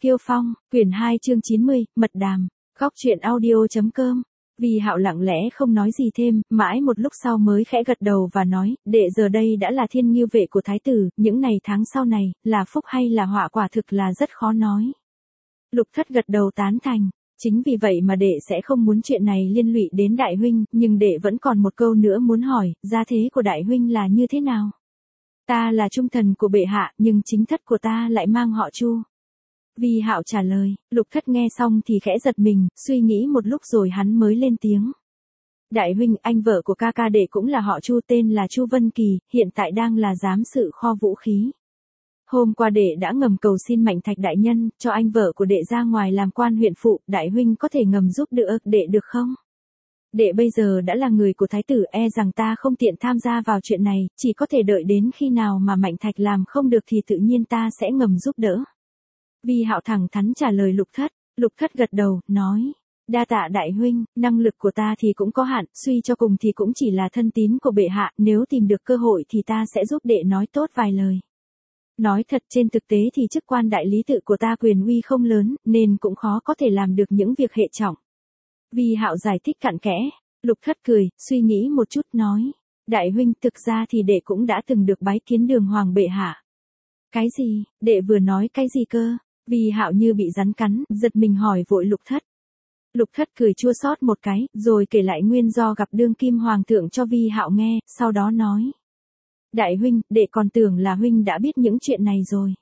Kiêu Phong, quyển 2 chương 90, mật đàm, góc truyện audio.com. Vì Hạo lặng lẽ không nói gì thêm, mãi một lúc sau mới khẽ gật đầu và nói, đệ giờ đây đã là thiên ngưu vệ của thái tử, những ngày tháng sau này, là phúc hay là họa quả thực là rất khó nói. Lục Thất gật đầu tán thành, chính vì vậy mà đệ sẽ không muốn chuyện này liên lụy đến đại huynh, nhưng đệ vẫn còn một câu nữa muốn hỏi, gia thế của đại huynh là như thế nào? Ta là trung thần của bệ hạ, nhưng chính thất của ta lại mang họ Chu. Vi Hạo trả lời, Lục Thất nghe xong thì khẽ giật mình, suy nghĩ một lúc rồi hắn mới lên tiếng. Đại huynh, anh vợ của ca ca đệ cũng là họ Chu, tên là Chu Vân Kỳ, hiện tại đang là giám sự kho vũ khí. Hôm qua đệ đã ngầm cầu xin Mạnh Thạch đại nhân, cho anh vợ của đệ ra ngoài làm quan huyện phụ, đại huynh có thể ngầm giúp đỡ đệ được không? Đệ bây giờ đã là người của thái tử, e rằng ta không tiện tham gia vào chuyện này, chỉ có thể đợi đến khi nào mà Mạnh Thạch làm không được thì tự nhiên ta sẽ ngầm giúp đỡ. Vi Hạo thẳng thắn trả lời Lục Thất. Lục Thất gật đầu, nói, đa tạ đại huynh, năng lực của ta thì cũng có hạn, suy cho cùng thì cũng chỉ là thân tín của bệ hạ, nếu tìm được cơ hội thì ta sẽ giúp đệ nói tốt vài lời. Nói thật, trên thực tế thì chức quan đại lý tự của ta quyền uy không lớn, nên cũng khó có thể làm được những việc hệ trọng. Vi Hạo giải thích cặn kẽ. Lục Thất cười, suy nghĩ một chút nói, đại huynh, thực ra thì đệ cũng đã từng được bái kiến Đường Hoàng bệ hạ. Cái gì? Đệ vừa nói cái gì cơ? Vi Hạo như bị rắn cắn, giật mình hỏi vội Lục Thất. Lục Thất cười chua xót một cái, rồi kể lại nguyên do gặp đương kim hoàng thượng cho Vi Hạo nghe, sau đó nói. Đại huynh, đệ còn tưởng là huynh đã biết những chuyện này rồi.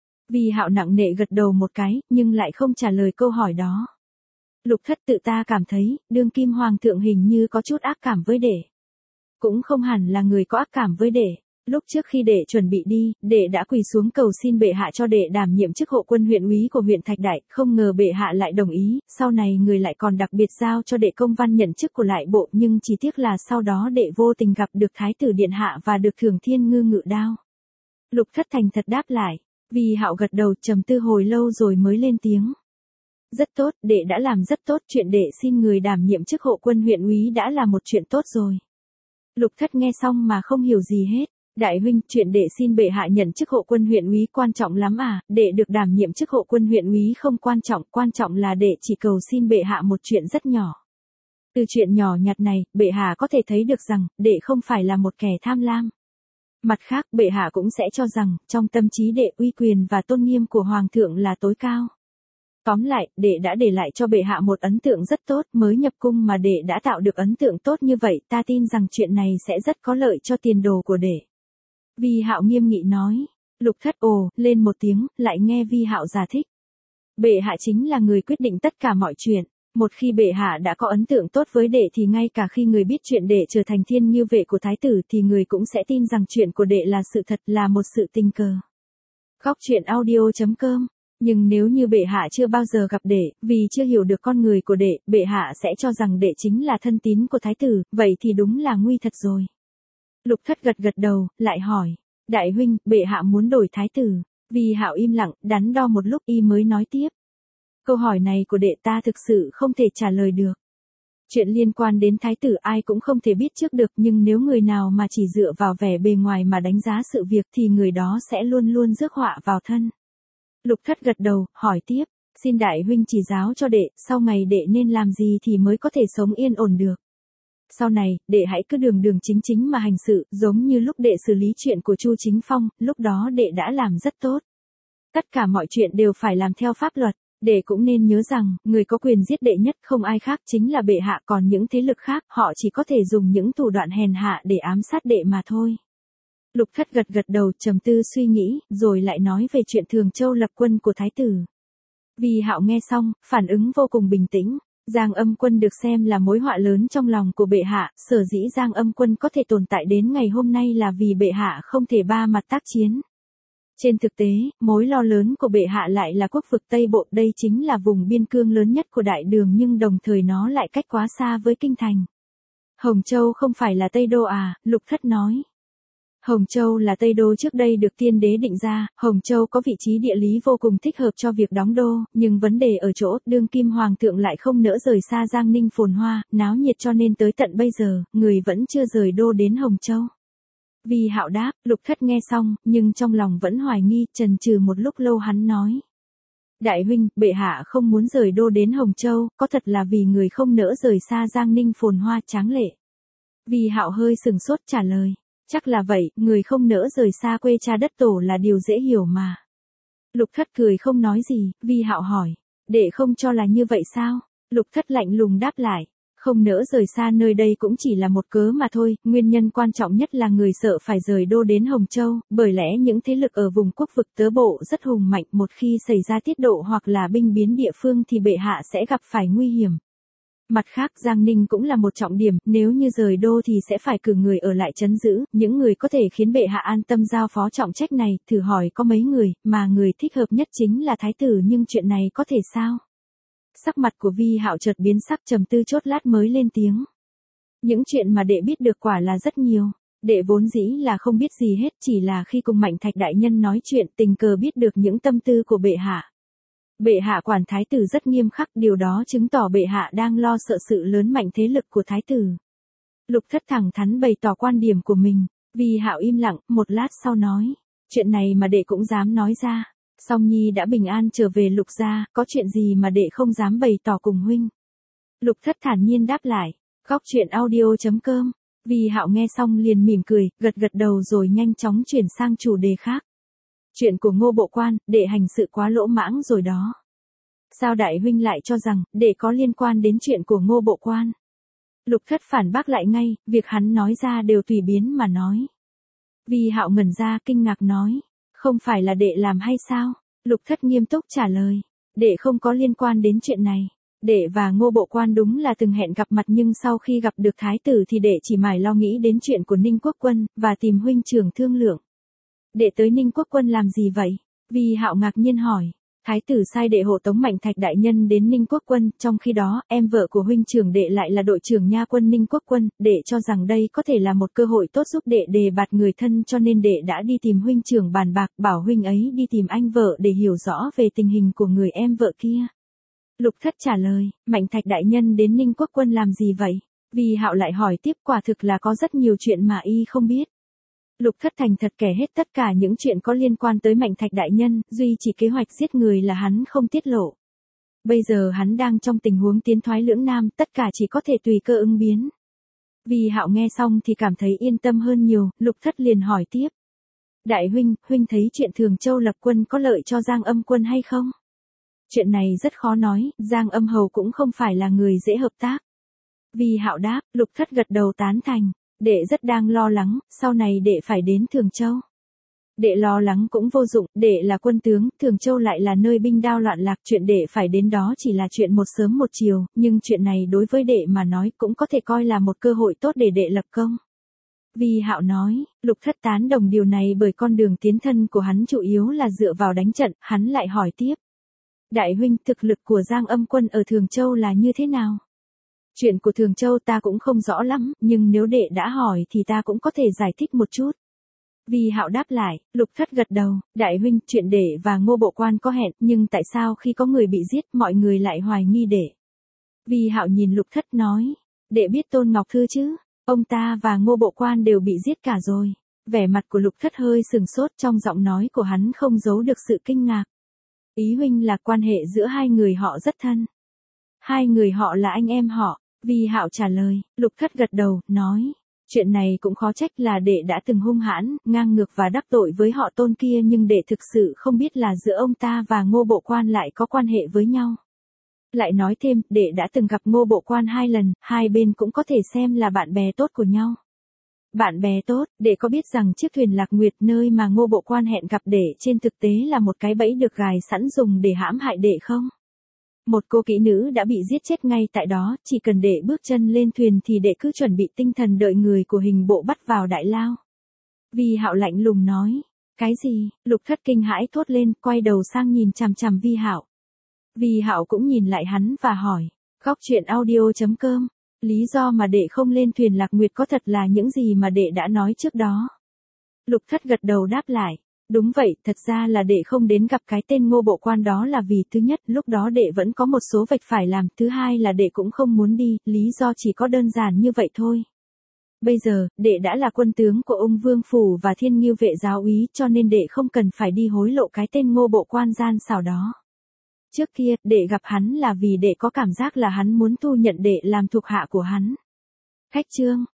Vi Hạo nặng nề gật đầu một cái, nhưng lại không trả lời câu hỏi đó. Lục Thất, tự ta cảm thấy, đương kim hoàng thượng hình như có chút ác cảm với đệ. Cũng không hẳn là người có ác cảm với đệ. Lúc trước khi đệ chuẩn bị đi, đệ đã quỳ xuống cầu xin bệ hạ cho đệ đảm nhiệm chức hộ quân huyện úy của huyện Thạch Đại, không ngờ bệ hạ lại đồng ý, sau này người lại còn đặc biệt giao cho đệ công văn nhận chức của lại bộ, nhưng chỉ tiếc là sau đó đệ vô tình gặp được thái tử điện hạ và được thưởng thiên ngư ngự đao. Lục Thất thành thật đáp lại. Vi Hạo gật đầu, trầm tư hồi lâu rồi mới lên tiếng. Rất tốt, đệ đã làm rất tốt, chuyện đệ xin người đảm nhiệm chức hộ quân huyện úy đã là một chuyện tốt rồi. Lục Thất nghe xong mà không hiểu gì hết. Đại huynh, chuyện đệ xin bệ hạ nhận chức hộ quân huyện úy quan trọng lắm à? Đệ được đảm nhiệm chức hộ quân huyện úy không quan trọng là đệ chỉ cầu xin bệ hạ một chuyện rất nhỏ. Từ chuyện nhỏ nhặt này, bệ hạ có thể thấy được rằng, đệ không phải là một kẻ tham lam. Mặt khác, bệ hạ cũng sẽ cho rằng, trong tâm trí đệ uy quyền và tôn nghiêm của hoàng thượng là tối cao. Tóm lại, đệ đã để lại cho bệ hạ một ấn tượng rất tốt, mới nhập cung mà đệ đã tạo được ấn tượng tốt như vậy, ta tin rằng chuyện này sẽ rất có lợi cho tiền đồ của đệ. Vi Hạo nghiêm nghị nói. Lục Thất ồ lên một tiếng, lại nghe Vi Hạo giải thích. Bệ hạ chính là người quyết định tất cả mọi chuyện. Một khi bệ hạ đã có ấn tượng tốt với đệ thì ngay cả khi người biết chuyện đệ trở thành thiên ngưu vệ của thái tử thì người cũng sẽ tin rằng chuyện của đệ là sự thật, là một sự tình cờ. Góc truyện audio.com. Nhưng nếu như bệ hạ chưa bao giờ gặp đệ, vì chưa hiểu được con người của đệ, bệ hạ sẽ cho rằng đệ chính là thân tín của thái tử, vậy thì đúng là nguy thật rồi. Lục Thất gật đầu, lại hỏi. Đại huynh, bệ hạ muốn đổi thái tử. Vi Hạo im lặng, đắn đo một lúc y mới nói tiếp. Câu hỏi này của đệ ta thực sự không thể trả lời được. Chuyện liên quan đến thái tử ai cũng không thể biết trước được, nhưng nếu người nào mà chỉ dựa vào vẻ bề ngoài mà đánh giá sự việc thì người đó sẽ luôn luôn rước họa vào thân. Lục Thất gật đầu, hỏi tiếp. Xin đại huynh chỉ giáo cho đệ, sau ngày đệ nên làm gì thì mới có thể sống yên ổn được. Sau này, đệ hãy cứ đường chính chính mà hành sự, giống như lúc đệ xử lý chuyện của Chu Chính Phong, lúc đó đệ đã làm rất tốt. Tất cả mọi chuyện đều phải làm theo pháp luật, đệ cũng nên nhớ rằng, người có quyền giết đệ nhất không ai khác chính là bệ hạ, còn những thế lực khác, họ chỉ có thể dùng những thủ đoạn hèn hạ để ám sát đệ mà thôi. Lục Thất gật đầu, trầm tư suy nghĩ, rồi lại nói về chuyện Thường Châu lập quân của thái tử. Vi Hạo nghe xong, phản ứng vô cùng bình tĩnh. Giang Âm Quân được xem là mối họa lớn trong lòng của bệ hạ, sở dĩ Giang Âm Quân có thể tồn tại đến ngày hôm nay là vì bệ hạ không thể ba mặt tác chiến. Trên thực tế, mối lo lớn của bệ hạ lại là quốc vực Tây Bộ, đây chính là vùng biên cương lớn nhất của Đại Đường nhưng đồng thời nó lại cách quá xa với kinh thành. Hồng Châu không phải là Tây Đô à? Lục Thất nói. Hồng Châu là Tây Đô trước đây được tiên đế định ra, Hồng Châu có vị trí địa lý vô cùng thích hợp cho việc đóng đô, nhưng vấn đề ở chỗ, đương kim hoàng thượng lại không nỡ rời xa Giang Ninh phồn hoa, náo nhiệt cho nên tới tận bây giờ, người vẫn chưa rời đô đến Hồng Châu. Vi Hạo đáp, Lục Thất nghe xong, nhưng trong lòng vẫn hoài nghi, chần chừ một lúc lâu hắn nói. Đại huynh, bệ hạ không muốn rời đô đến Hồng Châu, có thật là vì người không nỡ rời xa Giang Ninh phồn hoa tráng lệ. Vi Hạo hơi sừng sốt trả lời. Chắc là vậy, người không nỡ rời xa quê cha đất tổ là điều dễ hiểu mà. Lục Thất cười không nói gì, Vi Hạo hỏi. Đệ không cho là như vậy sao? Lục Thất lạnh lùng đáp lại. Không nỡ rời xa nơi đây cũng chỉ là một cớ mà thôi, nguyên nhân quan trọng nhất là người sợ phải rời đô đến Hồng Châu, bởi lẽ những thế lực ở vùng quốc vực tớ bộ rất hùng mạnh, một khi xảy ra tiết độ hoặc là binh biến địa phương thì bệ hạ sẽ gặp phải nguy hiểm. Mặt khác Giang Ninh cũng là một trọng điểm, nếu như rời đô thì sẽ phải cử người ở lại trấn giữ, những người có thể khiến bệ hạ an tâm giao phó trọng trách này, thử hỏi có mấy người, mà người thích hợp nhất chính là thái tử, nhưng chuyện này có thể sao? Sắc mặt của Vi Hạo chợt biến sắc, trầm tư chốt lát mới lên tiếng. Những chuyện mà đệ biết được quả là rất nhiều, đệ vốn dĩ là không biết gì hết, chỉ là khi cùng Mạnh Thạch đại nhân nói chuyện tình cờ biết được những tâm tư của bệ hạ. Bệ hạ quản thái tử rất nghiêm khắc, điều đó chứng tỏ bệ hạ đang lo sợ sự lớn mạnh thế lực của thái tử. Lục Thất thẳng thắn bày tỏ quan điểm của mình, Vi Hạo im lặng, một lát sau nói, chuyện này mà đệ cũng dám nói ra. Song Nhi đã bình an trở về Lục gia, có chuyện gì mà đệ không dám bày tỏ cùng huynh? Lục Thất thản nhiên đáp lại. Góc truyện audio.com. Vi Hạo nghe xong liền mỉm cười, gật gật đầu rồi nhanh chóng chuyển sang chủ đề khác. Chuyện của Ngô Bộ Quan, đệ hành sự quá lỗ mãng rồi đó. Sao đại huynh lại cho rằng đệ có liên quan đến chuyện của Ngô Bộ Quan? Lục Thất phản bác lại ngay, việc hắn nói ra đều tùy biến mà nói. Vi Hạo ngẩn ra kinh ngạc nói. Không phải là đệ làm hay sao? Lục Thất nghiêm túc trả lời. Đệ không có liên quan đến chuyện này. Đệ và Ngô Bộ Quan đúng là từng hẹn gặp mặt, nhưng sau khi gặp được thái tử thì đệ chỉ mải lo nghĩ đến chuyện của Ninh Quốc Quân, và tìm huynh trưởng thương lượng. Đệ tới Ninh Quốc Quân làm gì vậy? Vi Hạo ngạc nhiên hỏi. Thái tử sai đệ hộ tống Mạnh Thạch đại nhân đến Ninh Quốc Quân, trong khi đó, em vợ của huynh trưởng đệ lại là đội trưởng nha quân Ninh Quốc Quân, đệ cho rằng đây có thể là một cơ hội tốt giúp đệ đề bạt người thân, cho nên đệ đã đi tìm huynh trưởng bàn bạc, bảo huynh ấy đi tìm anh vợ để hiểu rõ về tình hình của người em vợ kia. Lục Thất trả lời, Mạnh Thạch đại nhân đến Ninh Quốc Quân làm gì vậy? Vi Hạo lại hỏi tiếp, quả thực là có rất nhiều chuyện mà y không biết. Lục Thất thành thật kể hết tất cả những chuyện có liên quan tới Mạnh Thạch đại nhân, duy chỉ kế hoạch giết người là hắn không tiết lộ. Bây giờ hắn đang trong tình huống tiến thoái lưỡng nan, tất cả chỉ có thể tùy cơ ứng biến. Vi Hạo nghe xong thì cảm thấy yên tâm hơn nhiều, Lục Thất liền hỏi tiếp. Đại huynh, huynh thấy chuyện Thường Châu lập quân có lợi cho Giang Âm quân hay không? Chuyện này rất khó nói, Giang Âm hầu cũng không phải là người dễ hợp tác. Vi Hạo đáp, Lục Thất gật đầu tán thành. Đệ rất đang lo lắng, sau này đệ phải đến Thường Châu. Đệ lo lắng cũng vô dụng, đệ là quân tướng, Thường Châu lại là nơi binh đao loạn lạc, chuyện đệ phải đến đó chỉ là chuyện một sớm một chiều, nhưng chuyện này đối với đệ mà nói cũng có thể coi là một cơ hội tốt để đệ lập công. Vi Hạo nói, Lục Thất tán đồng điều này bởi con đường tiến thân của hắn chủ yếu là dựa vào đánh trận, hắn lại hỏi tiếp. Đại huynh, thực lực của Giang Âm quân ở Thường Châu là như thế nào? Chuyện của Thường Châu ta cũng không rõ lắm, nhưng nếu đệ đã hỏi thì ta cũng có thể giải thích một chút. Vi Hạo đáp lại, Lục Thất gật đầu, đại huynh, chuyện đệ và Ngô Bộ Quan có hẹn, nhưng tại sao khi có người bị giết mọi người lại hoài nghi đệ? Vi Hạo nhìn Lục Thất nói, đệ biết Tôn Ngọc Thư chứ, ông ta và Ngô Bộ Quan đều bị giết cả rồi. Vẻ mặt của Lục Thất hơi sừng sốt, trong giọng nói của hắn không giấu được sự kinh ngạc. Ý huynh là quan hệ giữa hai người họ rất thân. Hai người họ là anh em họ. Vi Hạo trả lời, Lục Thất gật đầu, nói, chuyện này cũng khó trách là đệ đã từng hung hãn, ngang ngược và đắc tội với họ Tôn kia, nhưng đệ thực sự không biết là giữa ông ta và Ngô Bộ Quan lại có quan hệ với nhau. Lại nói thêm, đệ đã từng gặp Ngô Bộ Quan 2 lần, hai bên cũng có thể xem là bạn bè tốt của nhau. Bạn bè tốt, đệ có biết rằng chiếc thuyền Lạc Nguyệt nơi mà Ngô Bộ Quan hẹn gặp đệ trên thực tế là một cái bẫy được gài sẵn dùng để hãm hại đệ không? Một cô kỹ nữ đã bị giết chết ngay tại đó, chỉ cần đệ bước chân lên thuyền thì đệ cứ chuẩn bị tinh thần đợi người của hình bộ bắt vào đại lao. Vi Hạo lạnh lùng nói, cái gì? Lục Thất kinh hãi thốt lên, quay đầu sang nhìn chằm chằm Vi Hạo. Vi Hạo cũng nhìn lại hắn và hỏi, góc truyện audio.com, lý do mà đệ không lên thuyền Lạc Nguyệt có thật là những gì mà đệ đã nói trước đó? Lục Thất gật đầu đáp lại. Đúng vậy, thật ra là đệ không đến gặp cái tên Ngô Bộ Quan đó là vì thứ nhất, lúc đó đệ vẫn có một số việc phải làm, thứ hai là đệ cũng không muốn đi, lý do chỉ có đơn giản như vậy thôi. Bây giờ, đệ đã là quân tướng của Ung Vương Phủ và Thiên Ngưu vệ giáo úy, cho nên đệ không cần phải đi hối lộ cái tên Ngô Bộ Quan gian xảo đó. Trước kia, đệ gặp hắn là vì đệ có cảm giác là hắn muốn thu nhận đệ làm thuộc hạ của hắn. Khách trương,